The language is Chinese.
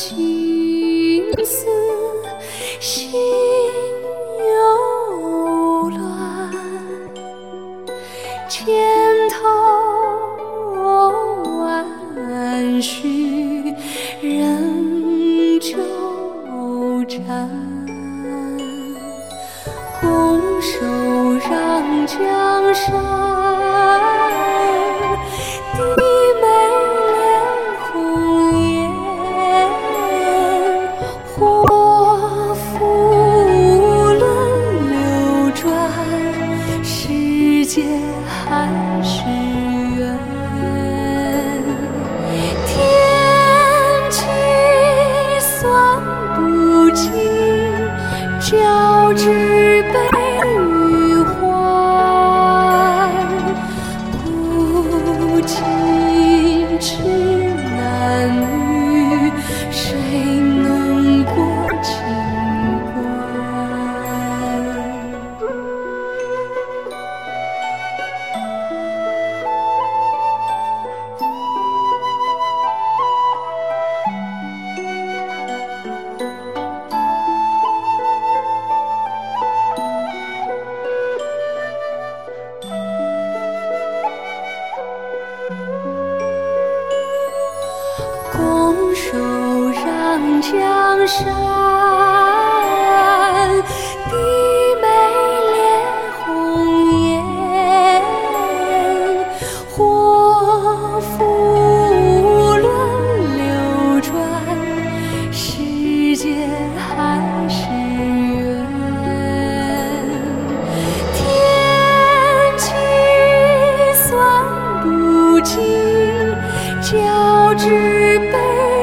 情思心又乱，千头万绪仍纠缠，拱手让江山，低眉恋红颜，祸福轮流转，世界还是圆。天机算不尽，交织悲与欢，古今痴男女，谁能过情关？拱手让江山，低眉恋红颜，祸福轮流转，世界还是圆。天机算不尽，交织悲